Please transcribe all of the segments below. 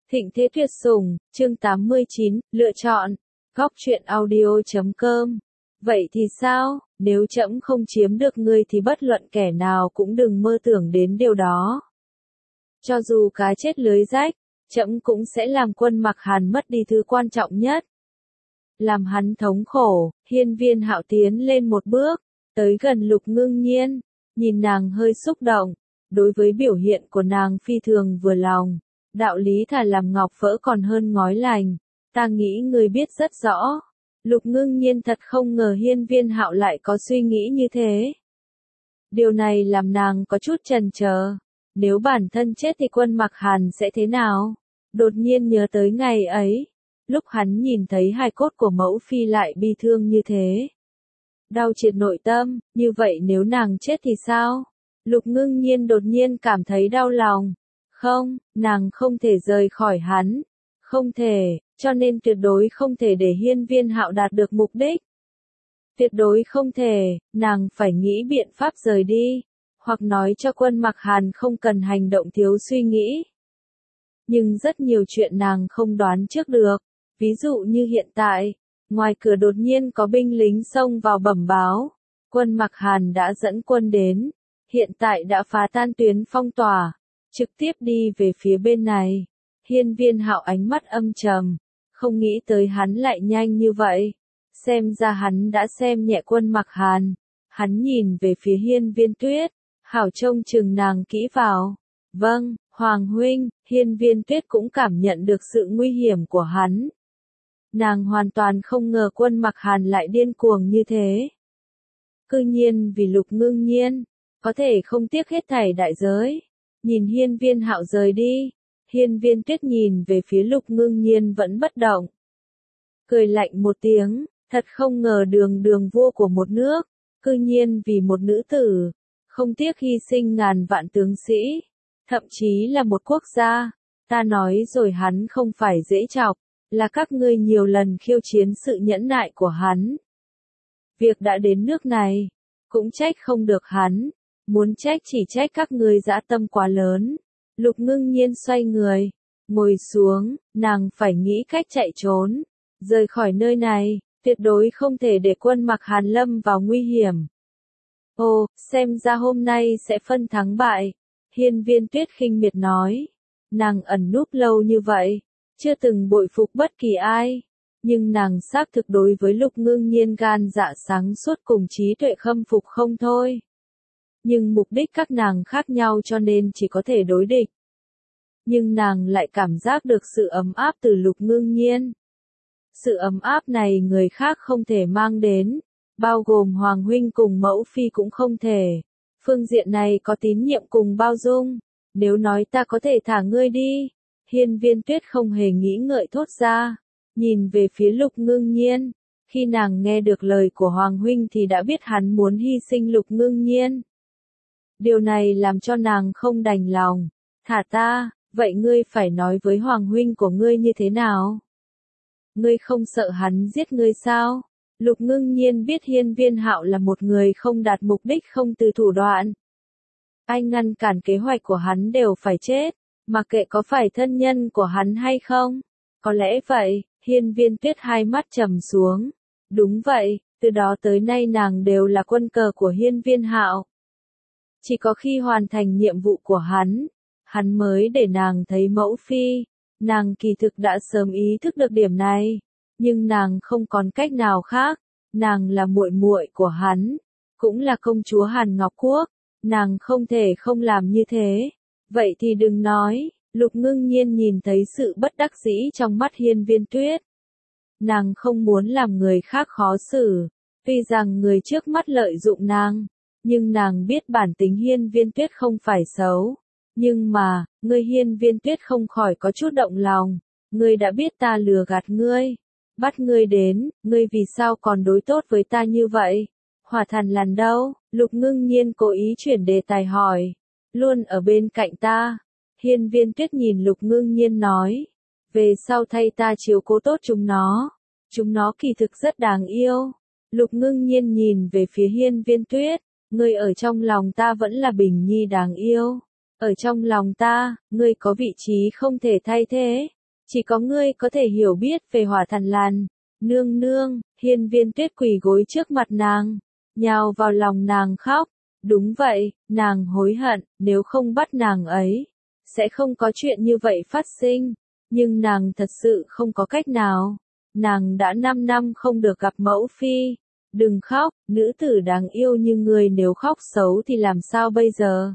Thịnh thế tuyệt sủng, chương 89, lựa chọn. Góc truyện audio.com. Vậy thì sao, nếu trẫm không chiếm được ngươi thì bất luận kẻ nào cũng đừng mơ tưởng đến điều đó. Cho dù cá chết lưới rách, trẫm cũng sẽ làm Quân Mặc Hàn mất đi thứ quan trọng nhất. Làm hắn thống khổ, Hiên Viên Hạo tiến lên một bước, tới gần Lục Ngưng Nhiên, nhìn nàng hơi xúc động, đối với biểu hiện của nàng phi thường vừa lòng. Đạo lý thà làm ngọc vỡ còn hơn ngói lành, ta nghĩ ngươi biết rất rõ. Lục Ngưng Nhiên thật không ngờ Hiên Viên Hạo lại có suy nghĩ như thế. Điều này làm nàng có chút chần chờ. Nếu bản thân chết thì Quân Mặc Hàn sẽ thế nào? Đột nhiên nhớ tới ngày ấy, lúc hắn nhìn thấy hài cốt của mẫu phi lại bi thương như thế. Đau triệt nội tâm, như vậy nếu nàng chết thì sao? Lục Ngưng Nhiên đột nhiên cảm thấy đau lòng. Không, nàng không thể rời khỏi hắn. Không thể, cho nên tuyệt đối không thể để Hiên Viên Hạo đạt được mục đích. Tuyệt đối không thể, nàng phải nghĩ biện pháp rời đi, hoặc nói cho Quân Mặc Hàn không cần hành động thiếu suy nghĩ. Nhưng rất nhiều chuyện nàng không đoán trước được, ví dụ như hiện tại, ngoài cửa đột nhiên có binh lính xông vào bẩm báo, Quân Mặc Hàn đã dẫn quân đến, hiện tại đã phá tan tuyến phong tỏa, trực tiếp đi về phía bên này. Hiên Viên Hạo ánh mắt âm trầm, không nghĩ tới hắn lại nhanh như vậy. Xem ra hắn đã xem nhẹ Quân Mặc Hàn. Hắn nhìn về phía Hiên Viên Tuyết, hảo trông chừng nàng kỹ vào. Vâng, Hoàng huynh. Hiên Viên Tuyết cũng cảm nhận được sự nguy hiểm của hắn. Nàng hoàn toàn không ngờ Quân Mặc Hàn lại điên cuồng như thế. Cư nhiên vì Lục Ngưng Nhiên, có thể không tiếc hết thảy đại giới. Nhìn Hiên Viên Hạo rời đi, Hiên Viên Tuyết nhìn về phía Lục Ngưng Nhiên vẫn bất động. Cười lạnh một tiếng, thật không ngờ đường vua của một nước, cư nhiên vì một nữ tử, không tiếc hy sinh ngàn vạn tướng sĩ, thậm chí là một quốc gia. Ta nói rồi, hắn không phải dễ chọc, là các ngươi nhiều lần khiêu chiến sự nhẫn nại của hắn. Việc đã đến nước này, cũng trách không được hắn, muốn trách chỉ trách các ngươi dã tâm quá lớn. Lục Ngưng Nhiên xoay người, ngồi xuống, nàng phải nghĩ cách chạy trốn, rời khỏi nơi này, tuyệt đối không thể để Quân Mặc Hàn lâm vào nguy hiểm. Ồ, xem ra hôm nay sẽ phân thắng bại, Hiên Viên Tuyết khinh miệt nói. Nàng ẩn núp lâu như vậy, chưa từng bội phục bất kỳ ai, nhưng nàng xác thực đối với Lục Ngưng Nhiên gan dạ sáng suốt cùng trí tuệ khâm phục không thôi. Nhưng mục đích các nàng khác nhau cho nên chỉ có thể đối địch. Nhưng nàng lại cảm giác được sự ấm áp từ Lục Ngưng Nhiên. Sự ấm áp này người khác không thể mang đến, bao gồm Hoàng huynh cùng mẫu phi cũng không thể. Phương diện này có tín nhiệm cùng bao dung. Nếu nói ta có thể thả ngươi đi, Hiên Viên Tuyết không hề nghĩ ngợi thốt ra, nhìn về phía Lục Ngưng Nhiên. Khi nàng nghe được lời của Hoàng huynh thì đã biết hắn muốn hy sinh Lục Ngưng Nhiên. Điều này làm cho nàng không đành lòng. Thả ta, vậy ngươi phải nói với Hoàng huynh của ngươi như thế nào? Ngươi không sợ hắn giết ngươi sao? Lục Ngưng Nhiên biết Hiên Viên Hạo là một người không đạt mục đích không từ thủ đoạn. Anh ngăn cản kế hoạch của hắn đều phải chết, mặc kệ có phải thân nhân của hắn hay không. Có lẽ vậy, Hiên Viên Tuyết hai mắt trầm xuống. Đúng vậy, từ đó tới nay nàng đều là quân cờ của Hiên Viên Hạo. Chỉ có khi hoàn thành nhiệm vụ của hắn mới để nàng thấy mẫu phi. Nàng kỳ thực đã sớm ý thức được điểm này, nhưng nàng không còn cách nào khác. Nàng là muội muội của hắn, cũng là công chúa Hàn Ngọc Quốc, nàng không thể không làm như thế. Vậy thì đừng nói. Lục Ngưng Nhiên nhìn thấy sự bất đắc dĩ trong mắt Hiên Viên Tuyết. Nàng không muốn làm người khác khó xử, tuy rằng người trước mắt lợi dụng nàng, nhưng nàng biết bản tính Hiên Viên Tuyết không phải xấu. Nhưng mà, ngươi Hiên Viên Tuyết không khỏi có chút động lòng. Ngươi đã biết ta lừa gạt ngươi, bắt ngươi đến, ngươi vì sao còn đối tốt với ta như vậy? Hỏa Thần Lằn đâu? Lục Ngưng Nhiên cố ý chuyển đề tài hỏi. Luôn ở bên cạnh ta. Hiên Viên Tuyết nhìn Lục Ngưng Nhiên nói. Về sau thay ta chiếu cố tốt chúng nó. Chúng nó kỳ thực rất đáng yêu. Lục Ngưng Nhiên nhìn về phía Hiên Viên Tuyết. Ngươi ở trong lòng ta vẫn là Bình Nhi đáng yêu. Ở trong lòng ta, ngươi có vị trí không thể thay thế. Chỉ có ngươi có thể hiểu biết về Hỏa Thần Lan. Nương nương, Hiên Viên Tuyết quỳ gối trước mặt nàng, nhào vào lòng nàng khóc. Đúng vậy, nàng hối hận, nếu không bắt nàng ấy, sẽ không có chuyện như vậy phát sinh. Nhưng nàng thật sự không có cách nào. Nàng đã 5 năm không được gặp mẫu phi. Đừng khóc, nữ tử đáng yêu như ngươi nếu khóc xấu thì làm sao bây giờ?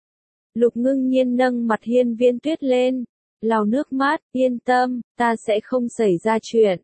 Lục Ngưng Nhiên nâng mặt Hiên Viên Tuyết lên, lau nước mắt, yên tâm, ta sẽ không xảy ra chuyện.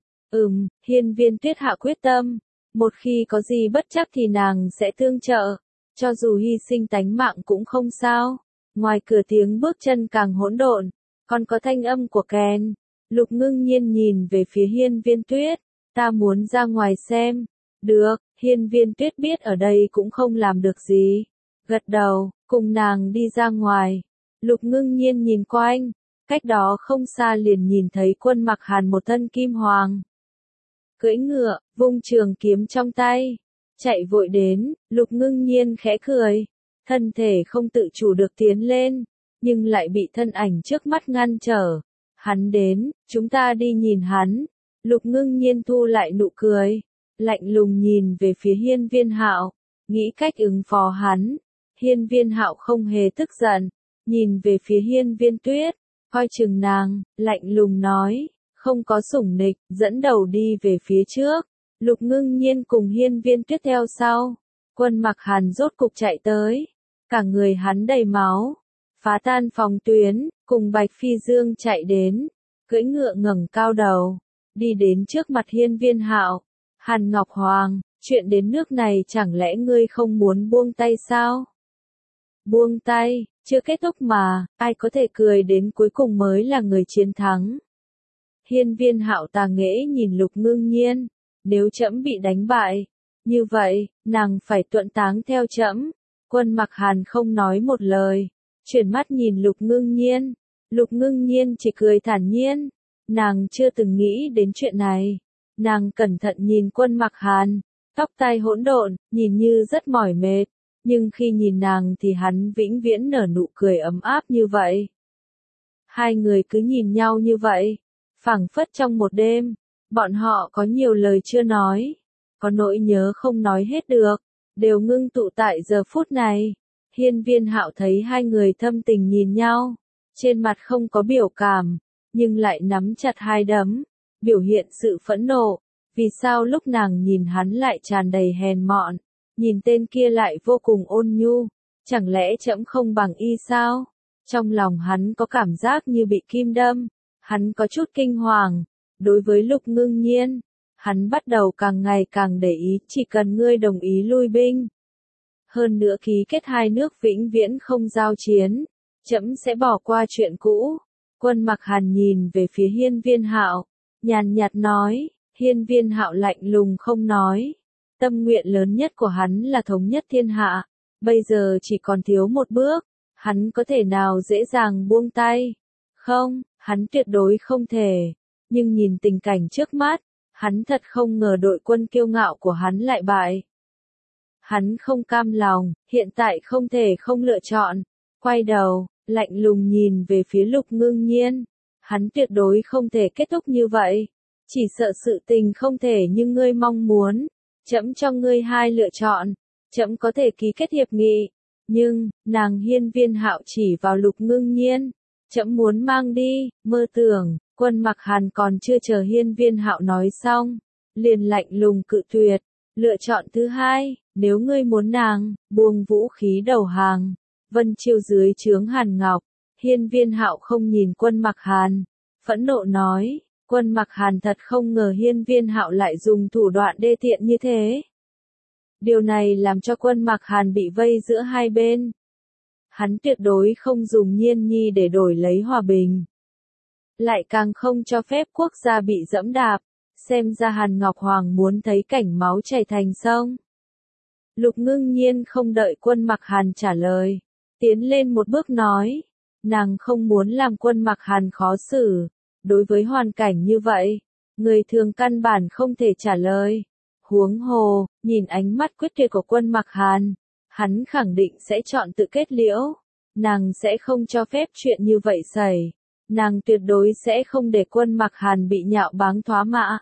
Hiên Viên Tuyết hạ quyết tâm, một khi có gì bất chắc thì nàng sẽ tương trợ, cho dù hy sinh tánh mạng cũng không sao. Ngoài cửa tiếng bước chân càng hỗn độn, còn có thanh âm của kèn. Lục Ngưng Nhiên nhìn về phía Hiên Viên Tuyết, ta muốn ra ngoài xem. Được, Hiên Viên Tuyết biết ở đây cũng không làm được gì. Gật đầu, cùng nàng đi ra ngoài. Lục Ngưng Nhiên nhìn quanh, cách đó không xa liền nhìn thấy Quân Mặc Hàn một thân kim hoàng. Cưỡi ngựa, vung trường kiếm trong tay, chạy vội đến. Lục Ngưng Nhiên khẽ cười, thân thể không tự chủ được tiến lên, nhưng lại bị thân ảnh trước mắt ngăn trở. Hắn đến, chúng ta đi nhìn hắn. Lục Ngưng Nhiên thu lại nụ cười, lạnh lùng nhìn về phía Hiên Viên Hạo, nghĩ cách ứng phó hắn. Hiên Viên Hạo không hề tức giận, nhìn về phía Hiên Viên Tuyết, coi chừng nàng, lạnh lùng nói, không có sủng nịch, dẫn đầu đi về phía trước. Lục Ngưng Nhiên cùng Hiên Viên Tuyết theo sau. Quân Mặc Hàn rốt cục chạy tới, cả người hắn đầy máu, phá tan phòng tuyến, cùng Bạch Phi Dương chạy đến, cưỡi ngựa ngẩng cao đầu, đi đến trước mặt Hiên Viên Hạo. Hàn Ngọc Hoàng, chuyện đến nước này chẳng lẽ ngươi không muốn buông tay sao? Buông tay, chưa kết thúc mà, ai có thể cười đến cuối cùng mới là người chiến thắng. Hiên Viên Hạo tà nghễ nhìn Lục Ngưng Nhiên, nếu trẫm bị đánh bại, như vậy, nàng phải tuẫn táng theo trẫm. Quân Mặc Hàn không nói một lời, chuyển mắt nhìn Lục Ngưng Nhiên. Lục Ngưng Nhiên chỉ cười thản nhiên, nàng chưa từng nghĩ đến chuyện này. Nàng cẩn thận nhìn Quân Mặc Hàn, tóc tai hỗn độn, nhìn như rất mỏi mệt, nhưng khi nhìn nàng thì hắn vĩnh viễn nở nụ cười ấm áp như vậy. Hai người cứ nhìn nhau như vậy, phảng phất trong một đêm, bọn họ có nhiều lời chưa nói, có nỗi nhớ không nói hết được, đều ngưng tụ tại giờ phút này. Hiên Viên Hạo thấy hai người thâm tình nhìn nhau, trên mặt không có biểu cảm, nhưng lại nắm chặt hai đấm, biểu hiện sự phẫn nộ. Vì sao lúc nàng nhìn hắn lại tràn đầy hèn mọn, nhìn tên kia lại vô cùng ôn nhu, chẳng lẽ trẫm không bằng y sao? Trong lòng hắn có cảm giác như bị kim đâm, hắn có chút kinh hoàng. Đối với Lục Ngưng Nhiên, hắn bắt đầu càng ngày càng để ý, chỉ cần ngươi đồng ý lui binh. Hơn nữa ký kết hai nước vĩnh viễn không giao chiến, trẫm sẽ bỏ qua chuyện cũ. Quân Mặc Hàn nhìn về phía Hiên Viên Hạo, nhàn nhạt nói. Hiên Viên Hạo lạnh lùng không nói. Tâm nguyện lớn nhất của hắn là thống nhất thiên hạ, bây giờ chỉ còn thiếu một bước, hắn có thể nào dễ dàng buông tay? Không, hắn tuyệt đối không thể. Nhưng nhìn tình cảnh trước mắt, hắn thật không ngờ đội quân kiêu ngạo của hắn lại bại. Hắn không cam lòng, hiện tại không thể không lựa chọn. Quay đầu, lạnh lùng nhìn về phía Lục Ngưng Nhiên. Hắn tuyệt đối không thể kết thúc như vậy. Chỉ sợ sự tình không thể như ngươi mong muốn. Trẫm cho ngươi hai lựa chọn. Trẫm có thể ký kết hiệp nghị. Nhưng, nàng Hiên Viên Hạo chỉ vào Lục Ngưng Nhiên. Trẫm muốn mang đi, mơ tưởng. Quân Mặc Hàn còn chưa chờ Hiên Viên Hạo nói xong, liền lạnh lùng cự tuyệt. Lựa chọn thứ hai, nếu ngươi muốn nàng, buông vũ khí đầu hàng. Vân Chiêu dưới trướng Hàn Ngọc. Hiên Viên Hạo không nhìn Quân Mặc Hàn, phẫn nộ nói. Quân Mặc Hàn thật không ngờ Hiên Viên Hạo lại dùng thủ đoạn đê tiện như thế. Điều này làm cho Quân Mặc Hàn bị vây giữa hai bên. Hắn tuyệt đối không dùng Nhiên Nhi để đổi lấy hòa bình. Lại càng không cho phép quốc gia bị dẫm đạp. Xem ra Hàn Ngọc Hoàng muốn thấy cảnh máu chảy thành sông. Lục Ngưng Nhiên không đợi Quân Mặc Hàn trả lời, tiến lên một bước nói. Nàng không muốn làm Quân Mặc Hàn khó xử. Đối với hoàn cảnh như vậy, người thường căn bản không thể trả lời. Huống hồ, nhìn ánh mắt quyết tuyệt của Quân Mặc Hàn, hắn khẳng định sẽ chọn tự kết liễu. Nàng sẽ không cho phép chuyện như vậy xảy nàng tuyệt đối sẽ không để Quân Mặc Hàn bị nhạo báng thoá mạ.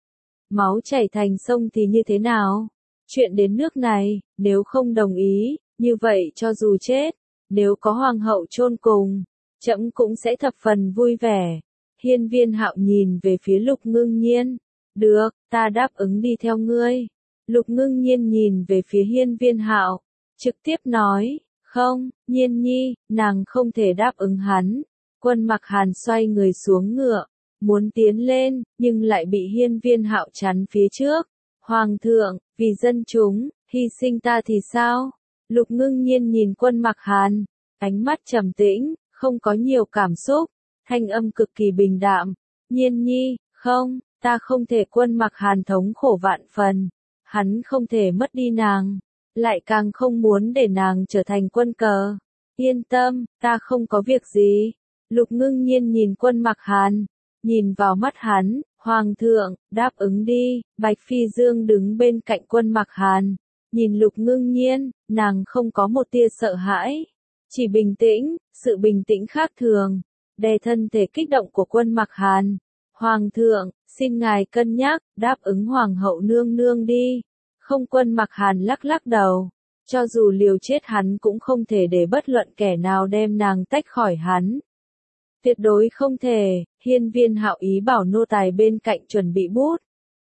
Máu chảy thành sông thì như thế nào? Chuyện đến nước này, nếu không đồng ý, như vậy cho dù chết, nếu có hoàng hậu chôn cùng, trẫm cũng sẽ thập phần vui vẻ. Hiên Viên Hạo nhìn về phía Lục Ngưng Nhiên. Được, ta đáp ứng đi theo ngươi. Lục Ngưng Nhiên nhìn về phía Hiên Viên Hạo, trực tiếp nói, không, Nhiên nhi, nàng không thể đáp ứng hắn. Quân Mặc Hàn xoay người xuống ngựa, muốn tiến lên, nhưng lại bị Hiên Viên Hạo chắn phía trước. Hoàng thượng, vì dân chúng, hy sinh ta thì sao? Lục Ngưng Nhiên nhìn Quân Mặc Hàn, ánh mắt trầm tĩnh, không có nhiều cảm xúc, thanh âm cực kỳ bình đạm. Nhiên nhi, không, ta không thể. Quân Mặc Hàn thống khổ vạn phần, hắn không thể mất đi nàng, lại càng không muốn để nàng trở thành quân cờ. Yên tâm, ta không có việc gì. Lục Ngưng Nhiên nhìn Quân Mặc Hàn, nhìn vào mắt hắn, Hoàng thượng, đáp ứng đi. Bạch Phi Dương đứng bên cạnh Quân Mặc Hàn, nhìn Lục Ngưng Nhiên, nàng không có một tia sợ hãi, chỉ bình tĩnh, sự bình tĩnh khác thường, đè thân thể kích động của Quân Mặc Hàn. Hoàng thượng, xin ngài cân nhắc, đáp ứng Hoàng hậu nương nương đi. Không. Quân Mặc Hàn lắc lắc đầu, cho dù liều chết hắn cũng không thể để bất luận kẻ nào đem nàng tách khỏi hắn. Tuyệt đối không thể. Hiên Viên Hạo ý bảo nô tài bên cạnh chuẩn bị bút,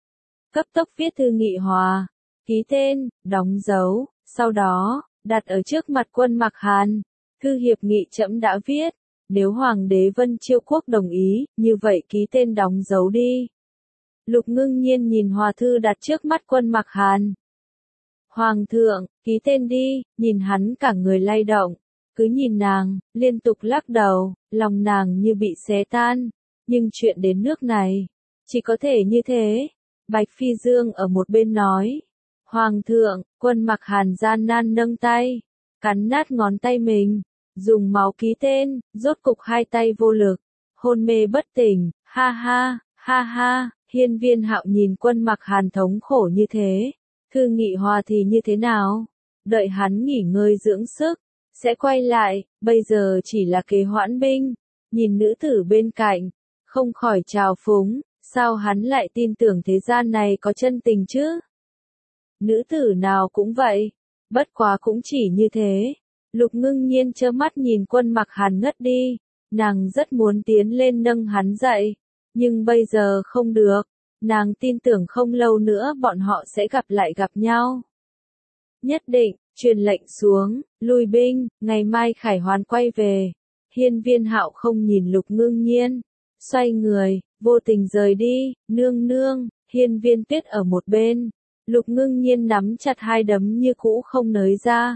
cấp tốc viết thư nghị hòa, ký tên, đóng dấu, sau đó đặt ở trước mặt Quân Mặc Hàn. Thư hiệp nghị trẫm đã viết, nếu Hoàng đế Vân Chiêu Quốc đồng ý, như vậy ký tên đóng dấu đi. Lục Ngưng Nhiên nhìn hòa thư đặt trước mắt Quân Mặc Hàn. Hoàng thượng, ký tên đi. Nhìn hắn cả người lay động, cứ nhìn nàng, liên tục lắc đầu, lòng nàng như bị xé tan. Nhưng chuyện đến nước này, chỉ có thể như thế. Bạch Phi Dương ở một bên nói, Hoàng thượng. Quân Mặc Hàn gian nan nâng tay, cắn nát ngón tay mình, dùng máu ký tên, rốt cục hai tay vô lực, hôn mê bất tỉnh. Ha ha, ha ha. Hiên Viên Hạo nhìn Quân Mặc Hàn thống khổ như thế, thư nghị hòa thì như thế nào? Đợi hắn nghỉ ngơi dưỡng sức, sẽ quay lại, bây giờ chỉ là kế hoãn binh. Nhìn nữ tử bên cạnh, không khỏi trào phúng, sao hắn lại tin tưởng thế gian này có chân tình chứ? Nữ tử nào cũng vậy, bất quá cũng chỉ như thế. Lục Ngưng Nhiên trơ mắt nhìn Quân Mặc Hàn ngất đi, nàng rất muốn tiến lên nâng hắn dậy, nhưng bây giờ không được. Nàng tin tưởng không lâu nữa bọn họ sẽ gặp nhau. Nhất định, truyền lệnh xuống, lui binh, ngày mai khải hoàn quay về. Hiên Viên Hạo không nhìn Lục Ngưng Nhiên, xoay người, vô tình rời đi. Nương nương. Hiên Viên Tuyết ở một bên. Lục Ngưng Nhiên nắm chặt hai đấm như cũ không nới ra.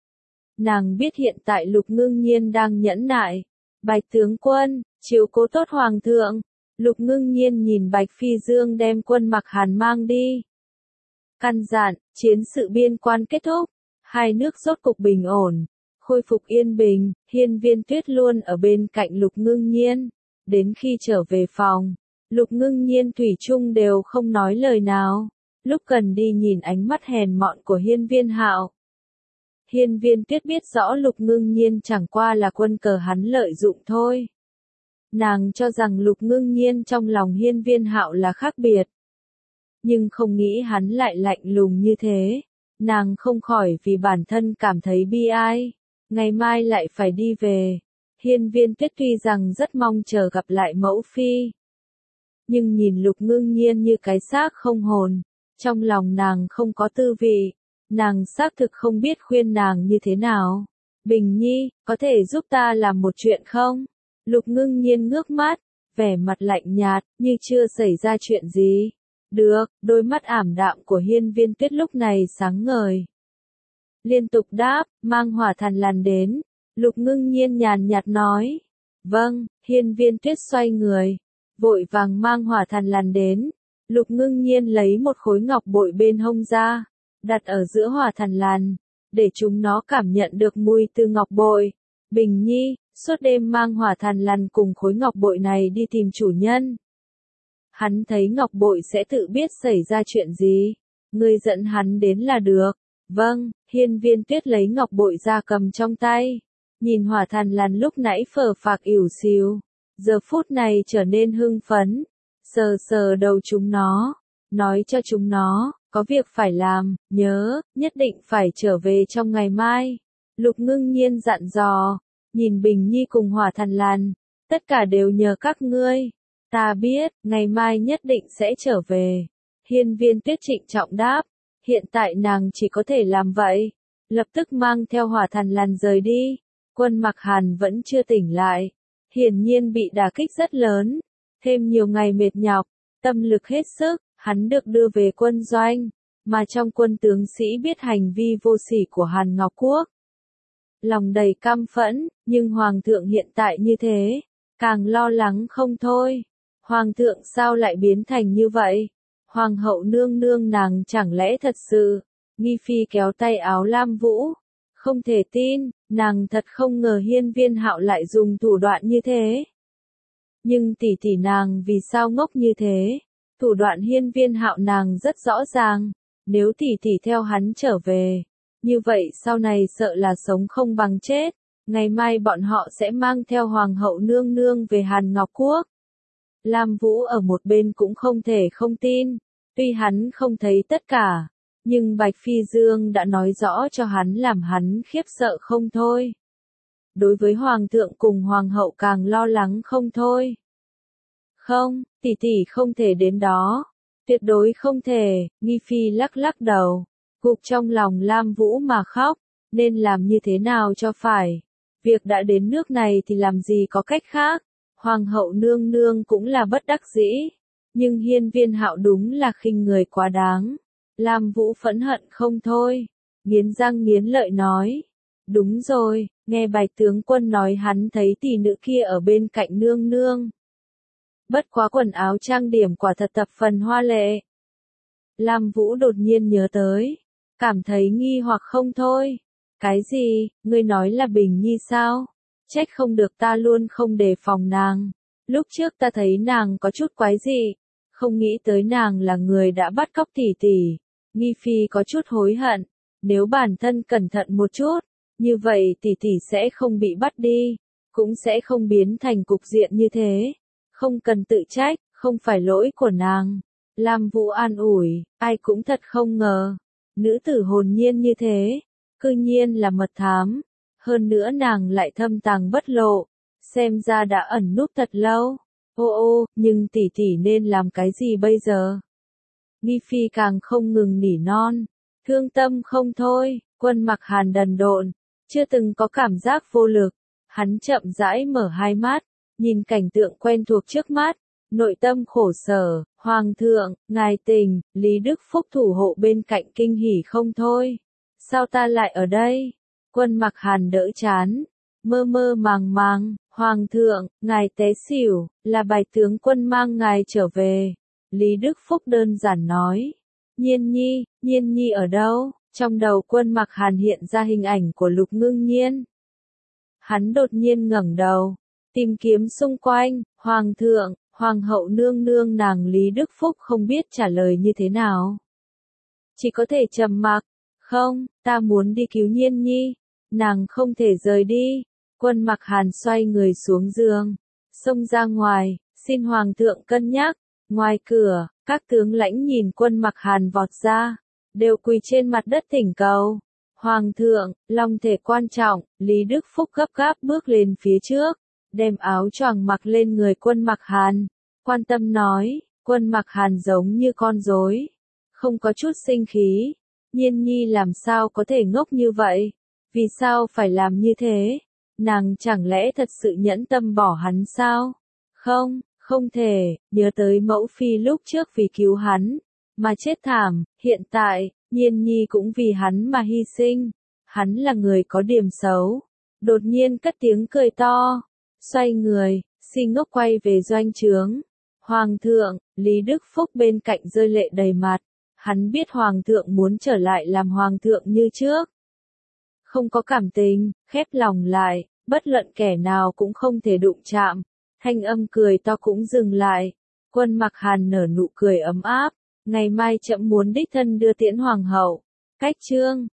Nàng biết hiện tại Lục Ngưng Nhiên đang nhẫn nại. Bạch tướng quân, chiếu cố tốt Hoàng thượng. Lục Ngưng Nhiên nhìn Bạch Phi Dương đem Quân Mặc Hàn mang đi, căn dặn, chiến sự biên quan kết thúc, hai nước rốt cục bình ổn, khôi phục yên bình. Hiên Viên Tuyết luôn ở bên cạnh Lục Ngưng Nhiên, đến khi trở về phòng, Lục Ngưng Nhiên thủy chung đều không nói lời nào, lúc cần đi nhìn ánh mắt hèn mọn của Hiên Viên Hạo. Hiên Viên Tuyết biết rõ Lục Ngưng Nhiên chẳng qua là quân cờ hắn lợi dụng thôi. Nàng cho rằng Lục Ngưng Nhiên trong lòng Hiên Viên Hạo là khác biệt, nhưng không nghĩ hắn lại lạnh lùng như thế. Nàng không khỏi vì bản thân cảm thấy bi ai. Ngày mai lại phải đi về. Hiên Viên Tuyết tuy rằng rất mong chờ gặp lại mẫu phi, nhưng nhìn Lục Ngưng Nhiên như cái xác không hồn, trong lòng nàng không có tư vị. Nàng xác thực không biết khuyên nàng như thế nào. Bình Nhi, có thể giúp ta làm một chuyện không? Lục Ngưng Nhiên ngước mắt, vẻ mặt lạnh nhạt, như chưa xảy ra chuyện gì. Được. Đôi mắt ảm đạm của Hiên Viên Tuyết lúc này sáng ngời, liên tục đáp, mang hỏa thần lằn đến. Lục Ngưng Nhiên nhàn nhạt nói, vâng. Hiên Viên Tuyết xoay người, vội vàng mang hỏa thần lằn đến. Lục Ngưng Nhiên lấy một khối ngọc bội bên hông ra, đặt ở giữa hỏa thần lằn, để chúng nó cảm nhận được mùi từ ngọc bội. Bình Nhi, suốt đêm mang hỏa thần lằn cùng khối ngọc bội này đi tìm chủ nhân. Hắn thấy ngọc bội sẽ tự biết xảy ra chuyện gì. Ngươi dẫn hắn đến là được. Vâng. Hiên Viên Tuyết lấy ngọc bội ra cầm trong tay, nhìn hỏa thần lằn lúc nãy phờ phạc ỉu xìu, giờ phút này trở nên hưng phấn, sờ sờ đầu chúng nó, nói cho chúng nó, có việc phải làm, nhớ, nhất định phải trở về trong ngày mai. Lục Ngưng Nhiên dặn dò, nhìn Bình Nhi cùng Hỏa Thần Lan, tất cả đều nhờ các ngươi. Ta biết, ngày mai nhất định sẽ trở về. Hiên Viên Tuyết trịnh trọng đáp, hiện tại nàng chỉ có thể làm vậy. Lập tức mang theo Hỏa Thần Lan rời đi. Quân Mặc Hàn vẫn chưa tỉnh lại. Hiển nhiên bị đả kích rất lớn. Thêm nhiều ngày mệt nhọc, tâm lực hết sức, hắn được đưa về quân doanh. Mà trong quân tướng sĩ biết hành vi vô sỉ của Hàn Ngọc Quốc. Lòng đầy căm phẫn, nhưng Hoàng thượng hiện tại như thế, càng lo lắng không thôi. Hoàng thượng sao lại biến thành như vậy? Hoàng hậu nương nương nàng chẳng lẽ thật sự? Nghi Phi kéo tay áo Lam Vũ. Không thể tin, nàng thật không ngờ Hiên Viên Hạo lại dùng thủ đoạn như thế. Nhưng tỷ tỷ nàng vì sao ngốc như thế? Thủ đoạn Hiên Viên Hạo nàng rất rõ ràng. Nếu tỷ tỷ theo hắn trở về, như vậy sau này sợ là sống không bằng chết. Ngày mai bọn họ sẽ mang theo Hoàng hậu nương nương về Hàn Ngọc Quốc. Lam Vũ ở một bên cũng không thể không tin. Tuy hắn không thấy tất cả, nhưng Bạch Phi Dương đã nói rõ cho hắn làm hắn khiếp sợ không thôi. Đối với Hoàng thượng cùng Hoàng hậu càng lo lắng không thôi. Không, tỷ tỷ không thể đến đó. Tuyệt đối không thể, Nghi Phi lắc lắc đầu. Gục trong lòng Lam Vũ mà khóc. Nên làm như thế nào cho phải. Việc đã đến nước này thì làm gì có cách khác. Hoàng hậu nương nương cũng là bất đắc dĩ. Nhưng Hiên Viên Hạo đúng là khinh người quá đáng. Lam Vũ phẫn hận không thôi. Nghiến răng nghiến lợi nói. Đúng rồi, nghe Bạch tướng quân nói hắn thấy tỷ nữ kia ở bên cạnh nương nương. Bất quá quần áo trang điểm quả thật thập phần hoa lệ. Lam Vũ đột nhiên nhớ tới. Cảm thấy nghi hoặc không thôi. Cái gì, ngươi nói là Bình Nhi sao? Trách không được ta luôn không đề phòng nàng. Lúc trước ta thấy nàng có chút quái dị. Không nghĩ tới nàng là người đã bắt cóc tỷ tỷ. Nghi Phi có chút hối hận. Nếu bản thân cẩn thận một chút, như vậy tỷ tỷ sẽ không bị bắt đi. Cũng sẽ không biến thành cục diện như thế. Không cần tự trách, không phải lỗi của nàng. Lam Vũ an ủi, ai cũng thật không ngờ. Nữ tử hồn nhiên như thế. Cư nhiên là mật thám. Hơn nữa nàng lại thâm tàng bất lộ. Xem ra đã ẩn núp thật lâu. Ô, nhưng tỷ tỷ nên làm cái gì bây giờ? Nghi Phi càng không ngừng nỉ non. Thương tâm không thôi, Quân Mặc Hàn đần độn. Chưa từng có cảm giác vô lực. Hắn chậm rãi mở hai mắt. Nhìn cảnh tượng quen thuộc trước mắt. Nội tâm khổ sở, Hoàng thượng, ngài tỉnh, Lý Đức Phúc thủ hộ bên cạnh kinh hỉ không thôi. Sao ta lại ở đây? Quân Mặc Hàn đỡ chán. Mơ mơ màng màng, Hoàng thượng, ngài té xỉu, là Bạch tướng quân mang ngài trở về. Lý Đức Phúc đơn giản nói. Nhiên Nhi ở đâu? Trong đầu Quân Mặc Hàn hiện ra hình ảnh của Lục Ngưng Nhiên. Hắn đột nhiên ngẩng đầu, tìm kiếm xung quanh, Hoàng thượng, Hoàng hậu nương nương nàng Lý Đức Phúc không biết trả lời như thế nào. Chỉ có thể trầm mặc, không, ta muốn đi cứu Nhiên Nhi, nàng không thể rời đi. Quân Mặc Hàn xoay người xuống giường, xông ra ngoài, xin Hoàng thượng cân nhắc. Ngoài cửa, các tướng lãnh nhìn Quân Mặc Hàn vọt ra, đều quỳ trên mặt đất thỉnh cầu. Hoàng thượng, long thể quan trọng, Lý Đức Phúc gấp gáp bước lên phía trước, đem áo choàng mặc lên người Quân Mặc Hàn. Quan tâm nói, Quân Mặc Hàn giống như con rối, không có chút sinh khí. Nhiên Nhi làm sao có thể ngốc như vậy? Vì sao phải làm như thế? Nàng chẳng lẽ thật sự nhẫn tâm bỏ hắn sao? Không thể, nhớ tới mẫu phi lúc trước vì cứu hắn, mà chết thảm, hiện tại, Nhiên Nhi cũng vì hắn mà hy sinh. Hắn là người có điểm xấu. Đột nhiên cất tiếng cười to, xoay người, si ngốc quay về doanh trướng. Hoàng thượng, Lý Đức Phúc bên cạnh rơi lệ đầy mặt. Hắn biết Hoàng thượng muốn trở lại làm Hoàng thượng như trước. Không có cảm tình, khép lòng lại, bất luận kẻ nào cũng không thể đụng chạm. Thanh âm cười to cũng dừng lại. Quân Mặc Hàn nở nụ cười ấm áp. Ngày mai trẫm muốn đích thân đưa tiễn Hoàng hậu. Cách chương